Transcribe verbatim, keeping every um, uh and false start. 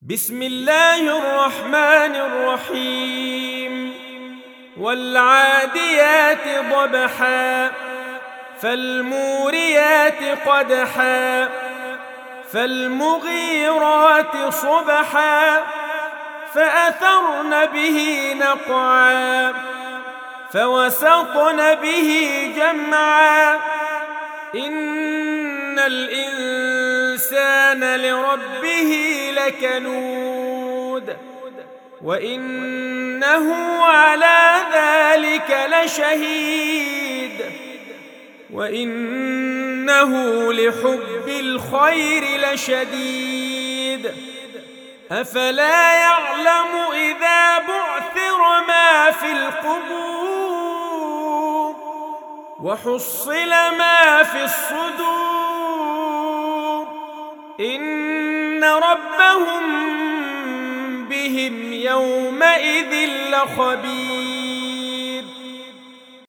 بسم الله الرحمن الرحيم والعاديات ضبحا فالموريات قدحا فالمغيرات صبحا فأثرن به نقعا فوسطن به جمعا إن الإنسان لربه لكنود وإنه على ذلك لشهيد وإنه لحب الخير لشديد أفلا يعلم إذا بعثر ما في القبور وحصل ما في الصدور إن ربهم بهم يومئذ لخبير.